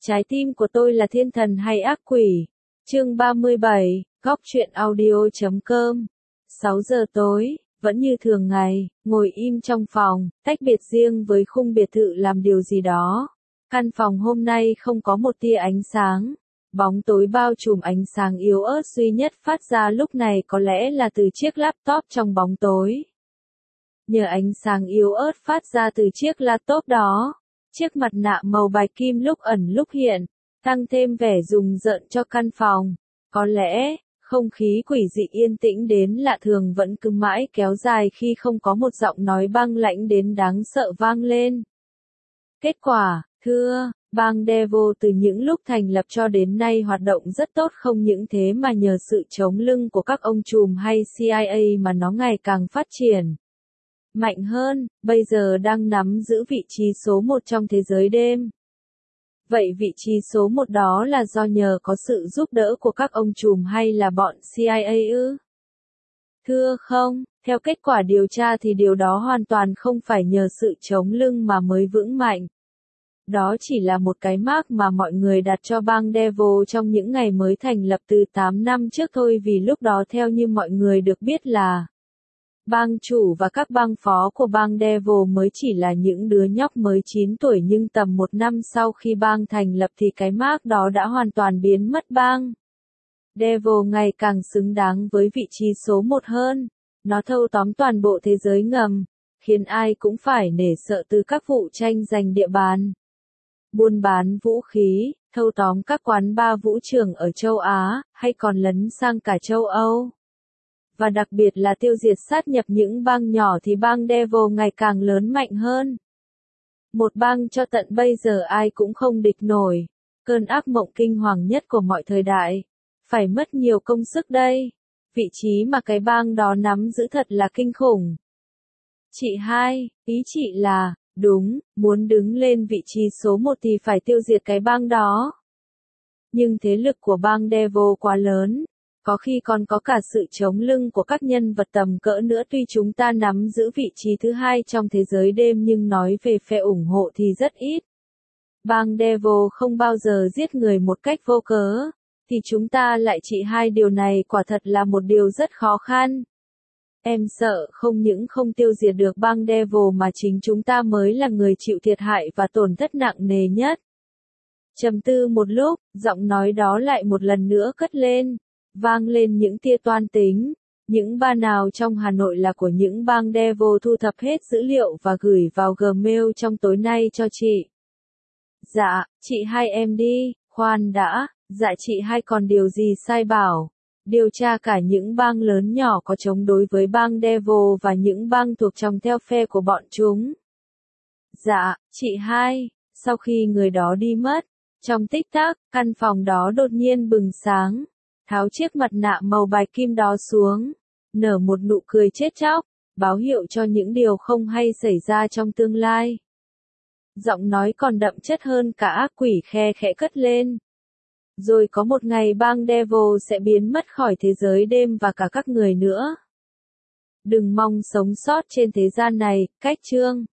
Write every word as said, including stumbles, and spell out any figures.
Trái tim của tôi là thiên thần hay ác quỷ? Chương ba mươi bảy, góc truyện audio chấm com. sáu giờ tối, vẫn như thường ngày, ngồi im trong phòng, tách biệt riêng với khung biệt thự làm điều gì đó. Căn phòng hôm nay không có một tia ánh sáng. Bóng tối bao trùm, ánh sáng yếu ớt duy nhất phát ra lúc này có lẽ là từ chiếc laptop trong bóng tối. Nhờ ánh sáng yếu ớt phát ra từ chiếc laptop đó, chiếc mặt nạ màu bạch kim lúc ẩn lúc hiện, tăng thêm vẻ rùng rợn cho căn phòng. Có lẽ, không khí quỷ dị yên tĩnh đến lạ thường vẫn cứ mãi kéo dài khi không có một giọng nói băng lãnh đến đáng sợ vang lên. Kết quả, thưa, bang Devil từ những lúc thành lập cho đến nay hoạt động rất tốt, không những thế mà nhờ sự chống lưng của các ông trùm hay C I A mà nó ngày càng phát triển mạnh hơn, bây giờ đang nắm giữ vị trí số một trong thế giới đêm. Vậy vị trí số một đó là do nhờ có sự giúp đỡ của các ông trùm hay là bọn C I A ư? Thưa không, theo kết quả điều tra thì điều đó hoàn toàn không phải nhờ sự chống lưng mà mới vững mạnh. Đó chỉ là một cái mác mà mọi người đặt cho bang Devil trong những ngày mới thành lập từ tám năm trước thôi, vì lúc đó theo như mọi người được biết là bang chủ và các bang phó của bang Devil mới chỉ là những đứa nhóc mới chín tuổi, nhưng tầm một năm sau khi bang thành lập thì cái mác đó đã hoàn toàn biến mất. Bang Devil ngày càng xứng đáng với vị trí số một hơn. Nó thâu tóm toàn bộ thế giới ngầm, khiến ai cũng phải nể sợ, từ các vụ tranh giành địa bàn, buôn bán vũ khí, thâu tóm các quán bar vũ trường ở châu Á, hay còn lấn sang cả châu Âu. Và đặc biệt là tiêu diệt sát nhập những bang nhỏ, thì bang Devil ngày càng lớn mạnh hơn. Một bang cho tận bây giờ ai cũng không địch nổi. Cơn ác mộng kinh hoàng nhất của mọi thời đại. Phải mất nhiều công sức đây. Vị trí mà cái bang đó nắm giữ thật là kinh khủng. Chị hai, ý chị là, đúng, muốn đứng lên vị trí số một thì phải tiêu diệt cái bang đó. Nhưng thế lực của bang Devil quá lớn. Có khi còn có cả sự chống lưng của các nhân vật tầm cỡ nữa. Tuy chúng ta nắm giữ vị trí thứ hai trong thế giới đêm, nhưng nói về phe ủng hộ thì rất ít. Bang Devil không bao giờ giết người một cách vô cớ, thì chúng ta lại trị hai điều này quả thật là một điều rất khó khăn. Em sợ không những không tiêu diệt được bang Devil mà chính chúng ta mới là người chịu thiệt hại và tổn thất nặng nề nhất. Trầm tư một lúc, giọng nói đó lại một lần nữa cất lên. Vang lên những tia toan tính. Những ba nào trong Hà Nội là của những bang Devil thu thập hết dữ liệu và gửi vào Gmail trong tối nay cho chị. Dạ, chị hai em đi, khoan đã, dạ chị hai còn điều gì sai bảo. Điều tra cả những bang lớn nhỏ có chống đối với bang Devil và những bang thuộc trong theo phe của bọn chúng. Dạ, chị hai, sau khi người đó đi mất, trong tích tắc, căn phòng đó đột nhiên bừng sáng. Tháo chiếc mặt nạ màu bạch kim đó xuống, nở một nụ cười chết chóc, báo hiệu cho những điều không hay xảy ra trong tương lai. Giọng nói còn đậm chất hơn cả ác quỷ khe khẽ cất lên. Rồi có một ngày bang Devil sẽ biến mất khỏi thế giới đêm và cả các người nữa. Đừng mong sống sót trên thế gian này. Cách chương